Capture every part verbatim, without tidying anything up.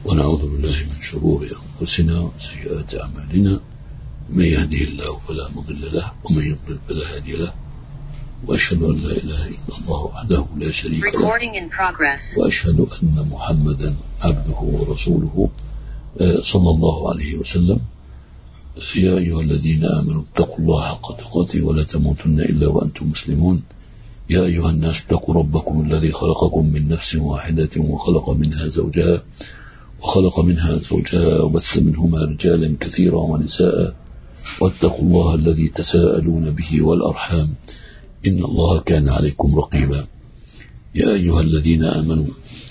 ونعوذ بالله من شرور أنفسنا وسيئات أعمالنا، من يهده الله فلا مضل له ومن يضلل فلا هادي له، وأشهد أن لا إله إلا الله وحده لا شريك له، وأشهد أن محمدا عبده ورسوله صلى الله عليه وسلم. يا أيها الذين آمنوا اتقوا الله حق تقاته ولا تموتن إلا وأنتم مسلمون. يا أيها الناس اتقوا ربكم الذي خلقكم من نفس واحدة وخلق منها زوجها وخلق منها زوجها وبث منهما رجالا كثيرا ونساء، واتقوا الله الذي تساءلون به والأرحام إن الله كان عليكم رقيبا. يا أيها الذين آمنوا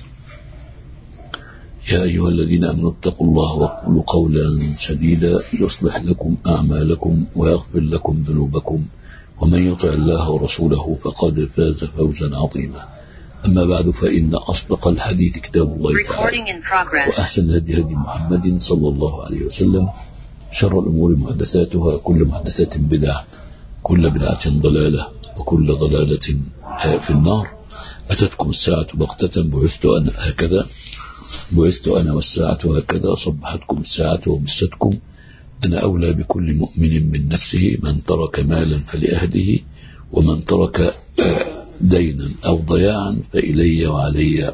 يا أيها الذين آمنوا اتقوا الله وقولوا قولا سديدا يصلح لكم أعمالكم ويغفر لكم ذنوبكم، ومن يطع الله ورسوله فقد فاز فوزا عظيما. أما بعد، فإن أصدق الحديث كتاب الله تعالى، وأحسن الهدي هدي محمد صلى الله عليه وسلم، شر الأمور محدثاتها، كل محدثات بدعة، كل بدعة ضلالة، وكل ضلالة في النار. أتتكم الساعة بغتة، بعثت أنا هكذا بعثت أنا والساعة هكذا، صبحتكم الساعة ومستكم. أنا أولى بكل مؤمن من نفسه، من ترك مالا فلأهله، ومن ترك دينا أو ضياعا فإلي وعلي،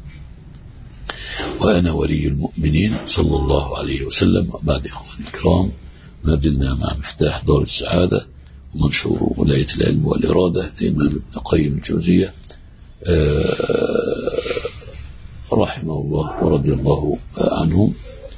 وأنا ولي المؤمنين صلى الله عليه وسلم. بعد إخواني الكرام، ما زلنا مع مفتاح دار السعادة ومنشور ولاية العلم والإرادة لإمام ابن قيم الجوزية رحمه الله ورضي الله عنه.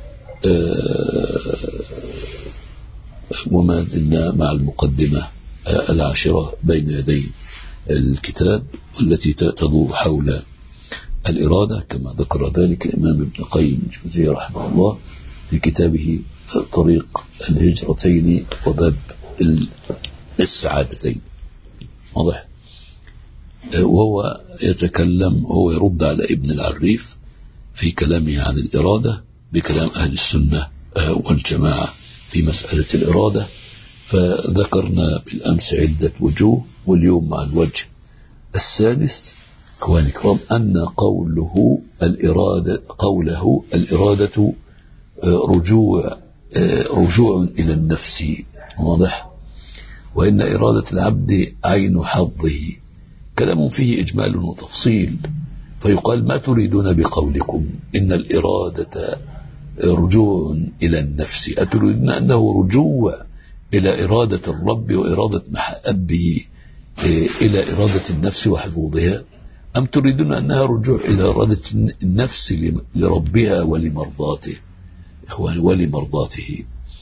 وما زلنا مع المقدمة العاشرة بين يدي الكتاب، والتي تدور حول الإرادة كما ذكر ذلك الإمام ابن قيم الجوزية رحمه الله في كتابه طريق الهجرتين وباب السعادتين. واضح؟ وهو يتكلم وهو يرد على ابن العريف في كلامه عن الإرادة بكلام أهل السنة والجماعة في مسألة الإرادة. فذكرنا بالأمس عدة وجوه، واليوم مع الوجه السادس إخواني الكرام أن قوله الإرادة قوله الإرادة رجوع رجوع إلى النفس. واضح؟ وإن إرادة العبد عين حظه، كلام فيه إجمال وتفصيل. فيقال ما تريدون بقولكم إن الإرادة رجوع إلى النفس؟ أتريدون أنه رجوع إلى إرادة الرب وإرادة محبه إلى إرادة النفس وحظوظها، أم تريدون أنها رجوع إلى إرادة النفس لربها ولمرضاته؟ إخواني، ولمرضاته.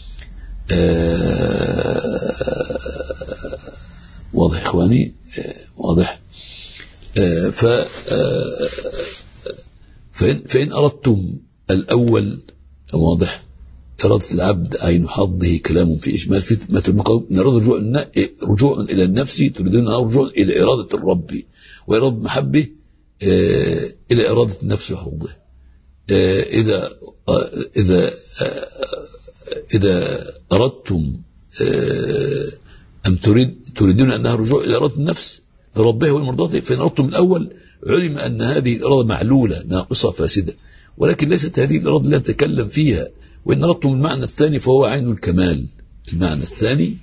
آه واضح إخواني؟ آه واضح. آه ف آه فإن, فإن أردتم الأول، واضح، إرادة العبد عين حظه، كلام في إجمال في ما تنقل إن إرادة رجوع رجوع إلى النفس، تريدون رجوع إلى إرادة الرب وإرادة محبه آه إلى إرادة النفس وحظه. آه إذا آه إذا آه إذا أردتم آه أم تريد تريدون أنها رجوع إلى إرادة النفس لربها ولمرضاته، فإن أردتم الأول علم أن هذه الإرادة معلولة ناقصة فاسدة، ولكن ليست هذه الإرادة اللي نتكلم فيها. وإن أردتم المعنى الثاني فهو عين الكمال. المعنى الثاني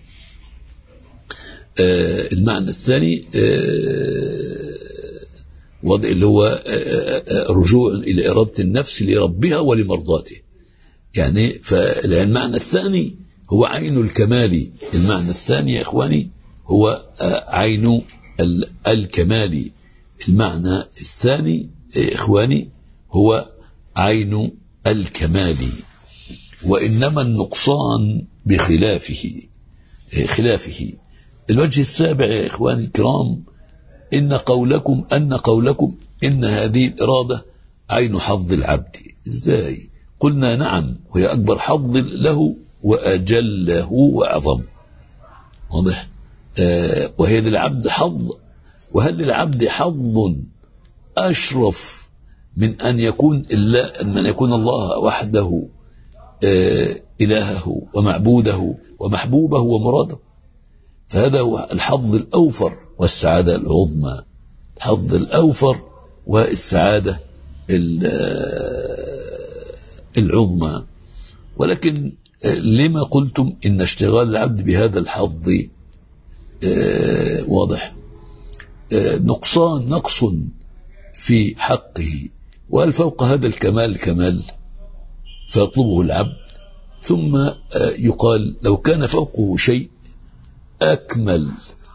آه المعنى الثاني آه وضع اللي هو آه آه رجوع إلى إرادة النفس لربها ولمرضاته. يعني فالمعنى الثاني هو عين الكمال. المعنى الثاني يا إخواني هو آه عين الكمال. المعنى الثاني يا إخواني هو عين الكمال، وإنما النقصان بخلافه خلافه. الوجه السابع يا إخواني الكرام إن قولكم أن قولكم إن هذه الإرادة عين حظ العبد. إزاي؟ قلنا نعم، وهي أكبر حظ له وأجله وأعظم. واضح؟ آه وهي للعبد حظ. وهل للعبد حظ أشرف من أن يكون الله من يكون الله وحده آه إلهه ومعبوده ومحبوبه ومراده؟ فهذا هو الحظ الأوفر والسعادة العظمى. الحظ الأوفر والسعادة العظمى. ولكن لما قلتم إن اشتغال العبد بهذا الحظ واضح نقصان نقص في حقه، وهل فوق هذا الكمال كمال فيطلبه العبد؟ ثم يقال لو كان فوقه شيء أكمل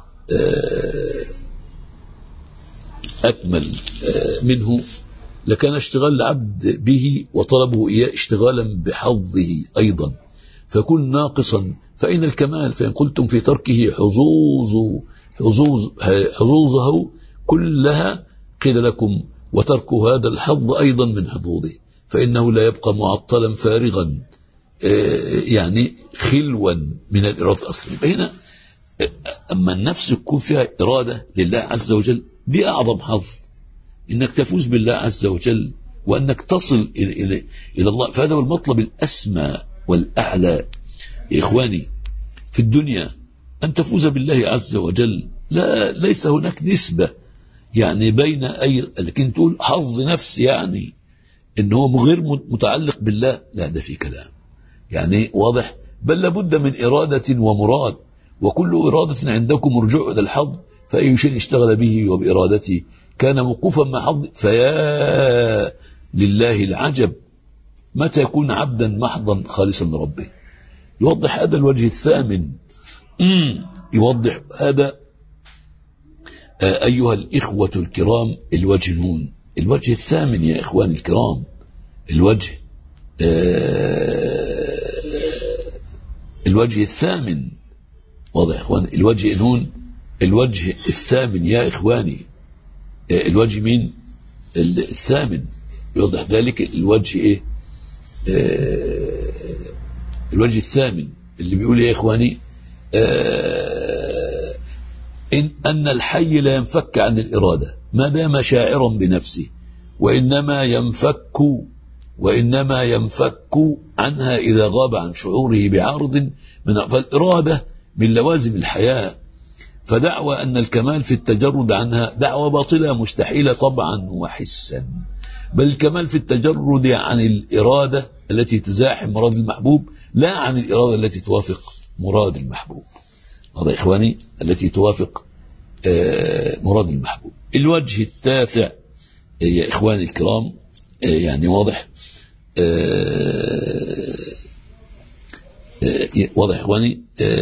أكمل منه لكان اشتغال العبد به وطلبه إياه اشتغالا بحظه أيضا فيكون ناقصا. فإن الكمال فإن قلتم في تركه حظوظ حظوظ حظوظه كلها قيل لكم وترك هذا الحظ أيضا من حظوظه، فإنه لا يبقى معطلا فارغا يعني خلوا من الإرادة الأصلية. هنا أما النفس تكون فيها إرادة لله عز وجل دي أعظم حظ، إنك تفوز بالله عز وجل وأنك تصل إلى, إلى, إلى الله. فهذا هو المطلب الأسمى والأعلى يا إخواني في الدنيا، أن تفوز بالله عز وجل. لا ليس هناك نسبة يعني بين أي لكن تقول حظ نفس يعني إنه غير متعلق بالله، لا ده في كلام يعني واضح. بل لابد من إرادة ومراد، وكل إرادة عندكم رجوع إلى الحظ، فأي شيء اشتغل به وبإرادته كان موقوفا مع حظ. فيا لله العجب متى يكون عبدا محضا خالصا لربه. يوضح هذا الوجه الثامن، يوضح هذا أيها الإخوة الكرام الوجه نون، الوجه الثامن يا إخوان الكرام، الوجه الوجه الثامن واضح يا إخوان، الوجه نون الوجه الثامن يا إخواني. الوجه مين الثامن؟ يوضح ذلك الوجه إيه؟ الوجه الثامن اللي بيقول يا إخواني إن أن الحي لا ينفك عن الإرادة ما دام شاعرا بنفسه، وإنما ينفك وإنما ينفك عنها إذا غاب عن شعوره بعارض من. فالإرادة من لوازم الحياة، فدعوى أن الكمال في التجرد عنها دعوى باطلة مستحيلة طبعا وحسا، بل الكمال في التجرد عن الإرادة التي تزاحم مراد المحبوب، لا عن الإرادة التي توافق مراد المحبوب. هذا إخواني التي توافق مراد المحبوب. الوجه التاسع يا إخواني الكرام يعني واضح واضح إخواني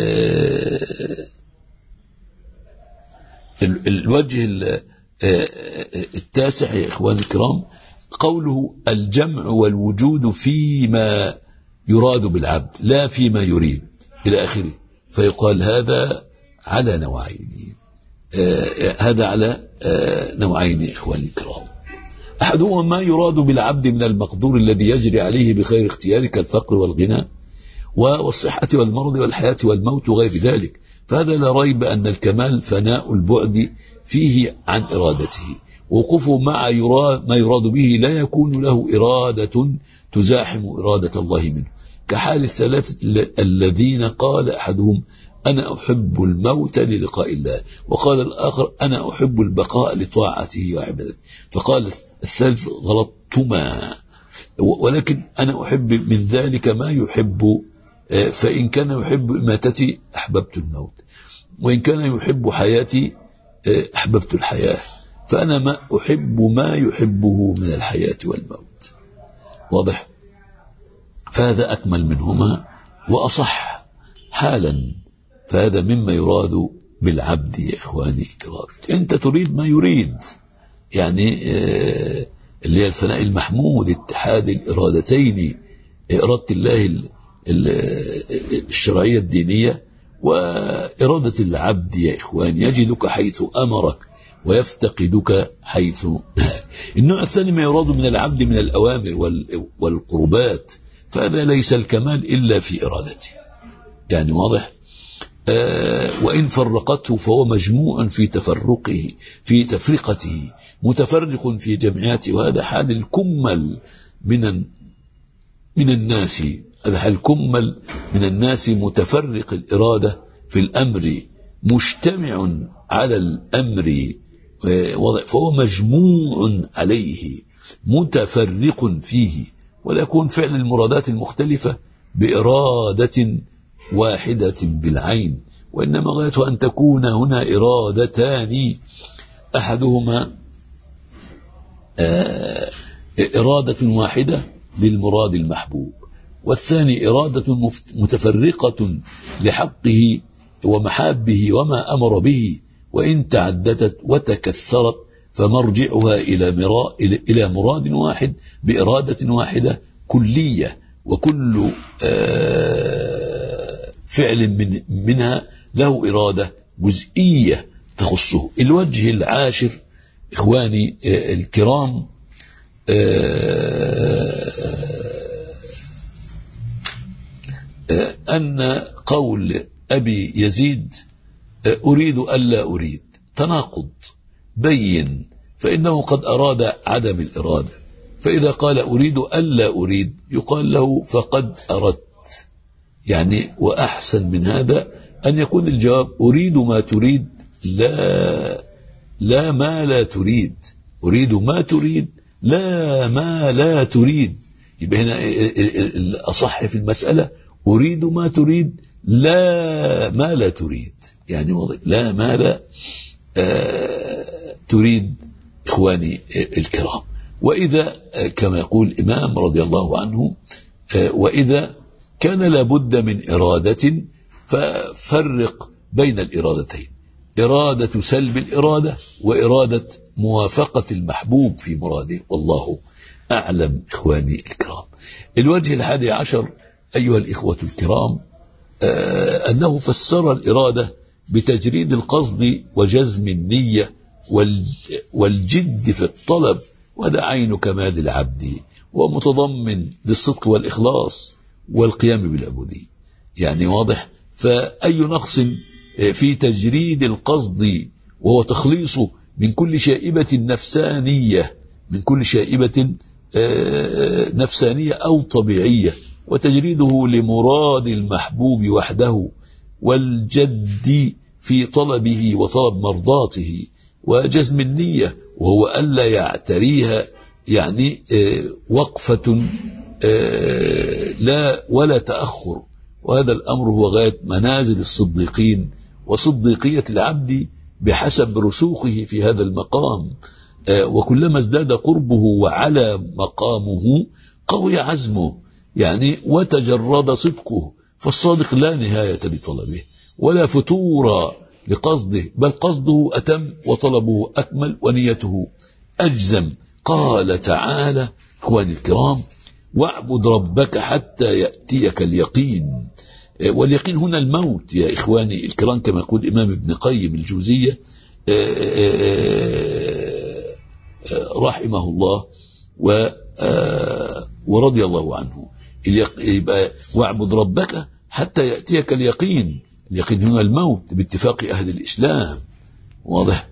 الوجه التاسع يا إخواني الكرام قوله الجمع والوجود فيما يراد بالعبد لا فيما يريد إلى آخره. فيقال هذا على نوعين، هذا على نوعين يا إخواني الكرام. أحدهما ما يراد بالعبد من المقدور الذي يجري عليه بخير اختيار كالفقر والغنى والصحة والمرض والحياة والموت وغير ذلك، فهذا لا ريب أن الكمال فناء البعد فيه عن إرادته، وقوفه مع يراد ما يراد به لا يكون له إرادة تزاحم إرادة الله منه، كحال الثلاثة الذين قال أحدهم أنا أحب الموت للقاء الله، وقال الآخر أنا أحب البقاء لطاعته وعبادته، فقال الثالث غلطتما، ولكن أنا أحب من ذلك ما يحب، فإن كان يحب إماتتي أحببت الموت، وإن كان يحب حياتي أحببت الحياة، فأنا ما أحب ما يحبه من الحياة والموت. واضح؟ فهذا أكمل منهما وأصح حالا، فهذا مما يراد بالعبد يا إخواني الكرام. أنت تريد ما يريد يعني اللي هي الفناء المحمود، اتحاد الإرادتين، إرادة الله الشرعية الدينية وإرادة العبد يا إخوان، يجدك حيث أمرك ويفتقدك حيث نهاك. النوع الثاني ما يراد من العبد من الأوامر والقربات، فهذا ليس الكمال إلا في إرادته يعني واضح. آه وإن فرقته فهو مجموع في تفرقه في تفرقته متفرق في جمعياته، وهذا حال الكمل من من الناس، هذا حال الكمل من الناس متفرق الإرادة في الأمر مجتمع على الأمر، فهو مجموع عليه متفرق فيه، ولا يكون فعل المرادات المختلفة بإرادة واحدة بالعين، وإنما غايته أن تكون هنا إرادتان، أحدهما إرادة واحدة للمراد المحبوب، والثاني إرادة متفرقة لحقه ومحابه وما أمر به، وإن تعددت وتكثرت فمرجعها إلى إلى مراد واحد بإرادة واحدة كلية، وكل فعل من منها له إرادة جزئية تخصه. الوجه العاشر إخواني الكرام أن قول أبي يزيد أريد ألا أريد تناقض بين، فإنه قد أراد عدم الإرادة، فإذا قال أريد ألا أريد يقال له فقد أردت، يعني وأحسن من هذا أن يكون الجواب أريد ما تريد لا لا ما لا تريد، أريد ما تريد لا ما لا تريد. يبقى هنا الأصح في المسألة أريد ما تريد لا ما لا تريد، يعني لا ما لا آه تريد إخواني الكرام. وإذا كما يقول الإمام رضي الله عنه آه وإذا كان لابد من إرادة ففرق بين الإرادتين، إرادة سلب الإرادة وإرادة موافقة المحبوب في مراده، والله أعلم إخواني الكرام. الوجه الحادي عشر أيها الإخوة الكرام آه أنه فسر الإرادة بتجريد القصد وجزم النية والجد في الطلب، وهذا عين كمال العبد ومتضمن للصدق والإخلاص والقيام بالعبودية، يعني واضح. فأي نقص في تجريد القصد وهو تخليصه من كل شائبة نفسانية من كل شائبة نفسانية أو طبيعية، وتجريده لمراد المحبوب وحده، والجد في طلبه وطلب مرضاته، وجزم النية وهو ألا يعتريها، يعني وقفة لا ولا تأخر، وهذا الأمر هو غاية منازل الصديقين وصديقية العبد بحسب رسوخه في هذا المقام، وكلما ازداد قربه وعلى مقامه قوي عزمه، يعني وتجرد صدقه، فالصادق لا نهاية لطلبه ولا فتور لقصده، بل قصده أتم وطلبه أكمل ونيته أجزم. قال تعالى إخواني الكرام واعبد ربك حتى يأتيك اليقين، واليقين هنا الموت يا إخواني الكرام، كما يقول الإمام ابن قيم الجوزية رحمه الله ورضي الله عنه. يبقى واعبد ربك حتى يأتيك اليقين، اليقين هنا الموت باتفاق أهل الإسلام، واضح.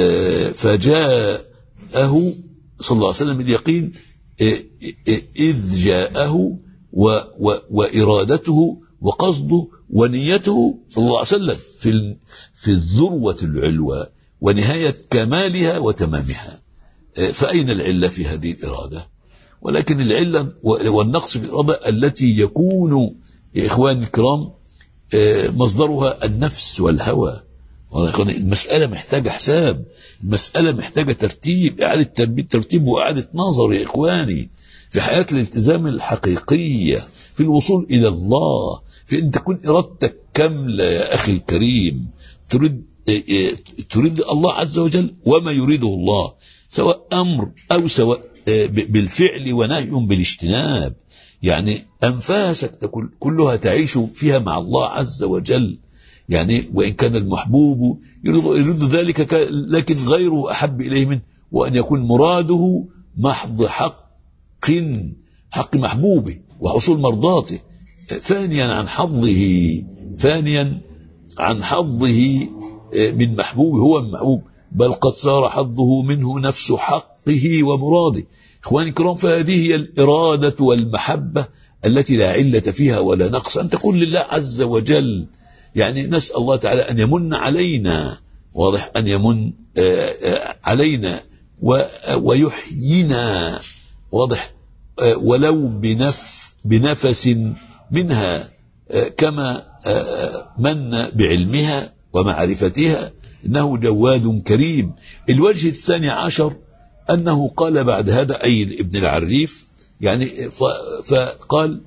فجاءه صلى الله عليه وسلم اليقين إذ جاءه وإرادته وقصده ونيته صلى الله عليه وسلم في في الذروة العلوى ونهاية كمالها وتمامها. فأين العلة في هذه الإرادة؟ ولكن العلة والنقص في الإرادة التي يكون يا إخواني الكرام مصدرها النفس والهوى. المسألة محتاجة حساب، المسألة محتاجة ترتيب، إعادة ترتيب وإعادة نظر يا إخواني في حياة الالتزام الحقيقية، في الوصول إلى الله، في أن تكون إرادتك كاملة يا أخي الكريم، تريد تريد الله عز وجل وما يريده الله، سواء أمر أو سواء بالفعل ونهي بالاجتناب، يعني أنفاسك كلها تعيش فيها مع الله عز وجل، يعني وإن كان المحبوب يريد ذلك لكن غيره أحب إليه منه، وأن يكون مراده محض حق حق محبوبه وحصول مرضاته، ثانيا عن حظه ثانيا عن حظه من محبوبه هو المحبوب، بل قد صار حظه منه نفس حقه ومراده. إخواني الكرام، فهذه هي الإرادة والمحبة التي لا علة فيها ولا نقص، أن تكون لله عز وجل، يعني نسأل الله تعالى أن يمن علينا، واضح، أن يمن علينا ويحيينا، واضح، ولو بنف بنفس منها، كما من بعلمها ومعرفتها، إنه جواد كريم. الوجه الثاني عشر أنه قال بعد هذا، أي ابن العريف يعني، فقال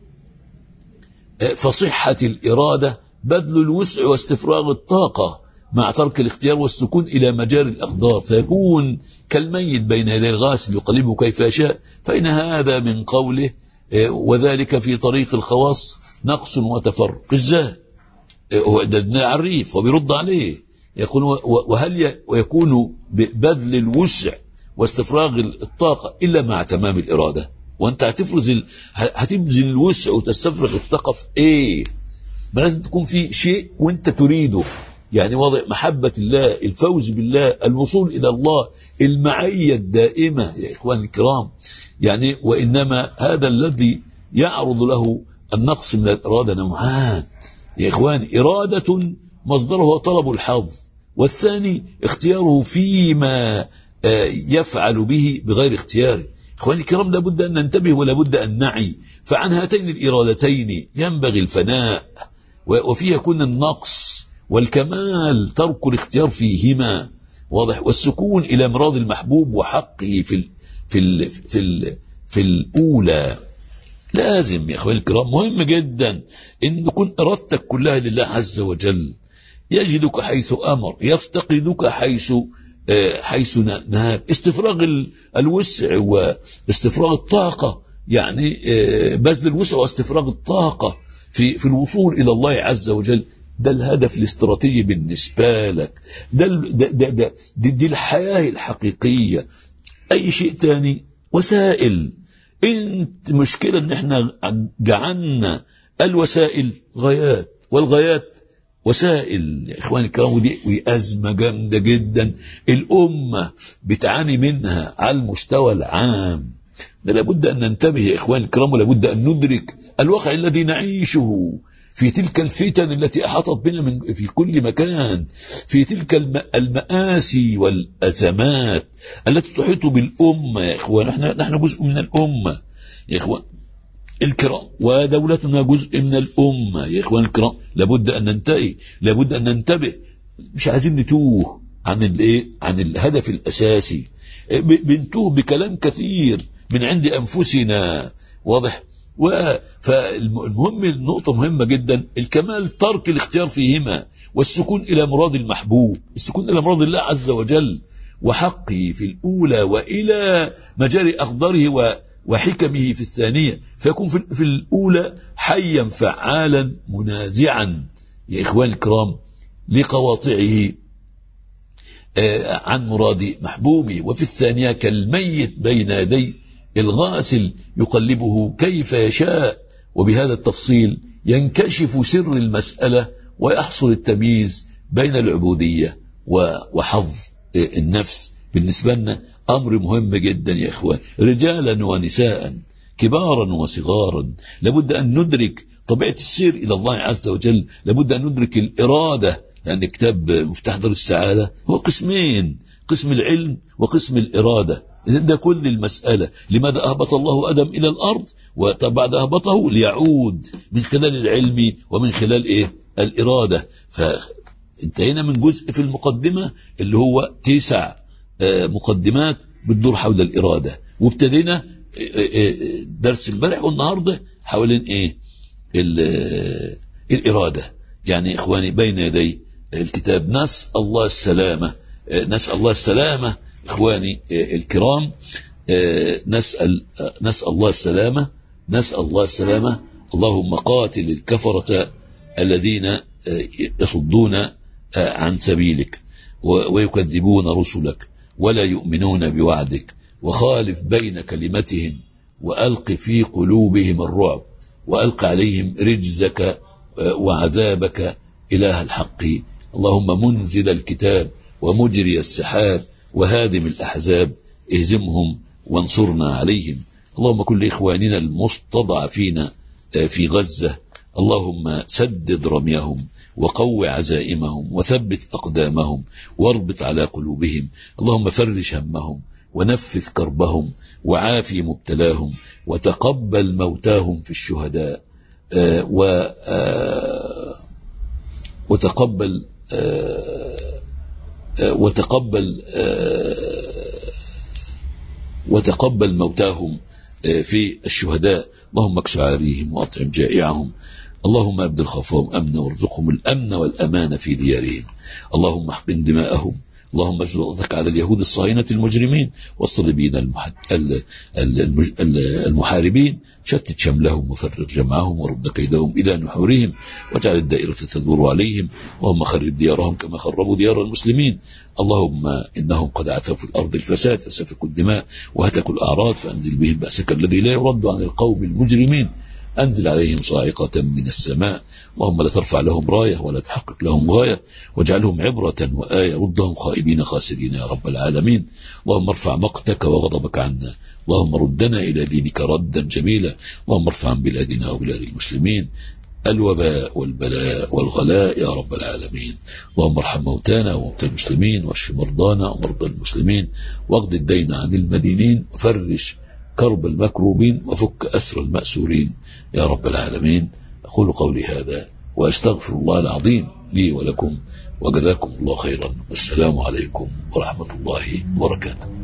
فصحة الإرادة بذل الوسع واستفراغ الطاقة مع ترك الاختيار والسكون إلى مجاري الأقدار، فيكون كالميت بين يدي الغاسل يقلبه كيف يشاء. فإن هذا من قوله وذلك في طريق الخواص نقص وتفرق. إزاي؟ هو ده ابن العريف وبيرد عليه، يقول وهل يكون ببذل الوسع واستفراغ الطاقة إلا مع تمام الإرادة؟ وانت هتفرز ال... هتبذل الوسع وتستفرغ الطاقة في ايه؟ ما لازم تكون في شيء وانت تريده، يعني واضح، محبة الله، الفوز بالله، الوصول إلى الله، المعية الدائمة يا إخواني الكرام. يعني وإنما هذا الذي يعرض له النقص من الإرادة نوعان يا إخواني: إرادة مصدره طلب الحظ، والثاني اختياره فيما يفعل به بغير اختياره. إخواني الكرام، لابد أن ننتبه ولابد أن نعي، فعن هاتين الإرادتين ينبغي الفناء، وفيه يكون النقص والكمال ترك الاختيار فيهما، واضح، والسكون إلى مراد المحبوب وحقه في ال في ال في ال في الأولى. لازم يا إخواني الكرام، مهم جدا أن تكون إرادتك كلها لله عز وجل، يجدك حيث أمر، يفتقدك حيث حيث نهاب، استفراغ الوسع واستفراغ الطاقة، يعني بذل الوسع واستفراغ الطاقة في في الوصول إلى الله عز وجل. ده الهدف الاستراتيجي بالنسبة لك، ده ده ده, ده دي, دي الحياة الحقيقية. أي شيء تاني وسائل. انت مشكلة ان احنا جعلنا الوسائل غايات والغايات وسائل يا إخواني الكرام، ودي أزمة جامدة جدا الأمة بتعاني منها على المستوى العام. ده لابد أن ننتبه يا إخواني الكرام، ولابد أن ندرك الواقع الذي نعيشه في تلك الفتن التي أحاطت بنا من في كل مكان، في تلك المآسي والأزمات التي تحيط بالأمة يا إخوان. نحن نحن جزء من الأمة يا إخوان الكرام، ودولتنا جزء من الأمة يا إخوان الكرام. لابد أن ننتهي، لابد أن ننتبه، مش عايزين نتوه عن الايه عن الهدف الأساسي. بنتوه بكلام كثير من عند أنفسنا، واضح. فالمهم، النقطة مهمة جدا، الكمال ترك الاختيار فيهما، والسكون إلى مراد المحبوب، السكون إلى مراد الله عز وجل وحقه في الأولى، وإلى مجاري أقداره وحكمه في الثانية، فيكون في الأولى حيا فعالا منازعا يا إخواني الكرام لقواطعه عن مراد محبوبه، وفي الثانية كالميت بين يدي الغاسل يقلبه كيف يشاء. وبهذا التفصيل ينكشف سر المسألة ويحصل التمييز بين العبودية وحظ النفس. بالنسبة لنا أمر مهم جدا يا إخوان، رجالا ونساء، كبارا وصغارا، لابد أن ندرك طبيعة السير إلى الله عز وجل، لابد أن ندرك الإرادة، لأن كتاب مفتاح دار السعادة هو قسمين، قسم العلم وقسم الإرادة. ده كل المسألة. لماذا أهبط الله آدم إلى الأرض؟ وبعد أهبطه ليعود من خلال العلم ومن خلال إيه؟ الإرادة. فانتهينا من جزء في المقدمة اللي هو تسع مقدمات بتدور حول الإرادة، وابتدينا درس امبارح والنهاردة حوالين إيه؟ الإرادة. يعني إخواني بين يدي الكتاب نسأل الله السلامة، نسأل الله السلامة إخواني الكرام، نسأل نسأل الله السلامة، نسأل الله السلامة. اللهم قاتل الكفرة الذين يصدون عن سبيلك ويكذبون رسلك ولا يؤمنون بوعدك، وخالف بين كلمتهم وألق في قلوبهم الرعب، وألق عليهم رجزك وعذابك إله الحق. اللهم منزل الكتاب ومجري السحاب وهادم الأحزاب، اهزمهم وانصرنا عليهم. اللهم كن لإخواننا المستضعفين في غزة، اللهم سدد رميهم وقو عزائمهم وثبت أقدامهم واربط على قلوبهم. اللهم فرج همهم ونفذ كربهم وعافي مبتلاهم وتقبل موتاهم في الشهداء آه و آه وتقبل آه آه وتقبل آه وتقبل موتاهم آه في الشهداء. اللهم اكس عاريهم واطعم جائعهم، اللهم ابدل خوفهم امنا وارزقهم الامن والامان في ديارهم، اللهم احقن دماءهم، اللهم اجعل قضاءك على اليهود الصهاينة المجرمين والصليبيين المحد... المحاربين، شتت شملهم وفرق جمعهم ورد كيدهم إلى نحورهم، واجعل الدائرة تدور عليهم، اللهم خرب ديارهم كما خربوا ديار المسلمين، اللهم إنهم قد عثوا في الأرض الفساد فسفكوا الدماء وهتكوا الأعراض، فأنزل بهم بأسك الذي لا يرد عن القوم المجرمين، أنزل عليهم صاعقة من السماء، اللهم لا ترفع لهم راية ولا تحقق لهم غاية، واجعلهم عبرة وآية، ردهم خائبين خاسرين يا رب العالمين، اللهم ارفع مقتك وغضبك عنا، اللهم ردنا إلى دينك ردا جميلا، اللهم ارفع عن بلادنا وبلاد المسلمين الوباء والبلاء والغلاء يا رب العالمين، اللهم ارحم موتانا وموتى المسلمين، واشف مرضانا ومرضى المسلمين، واقض الدين عن المدينين، وفرج كرب المكروبين، وفك أسر المأسورين يا رب العالمين. أقول قولي هذا وأستغفر الله العظيم لي ولكم، وجزاكم الله خيرا، والسلام عليكم ورحمة الله وبركاته.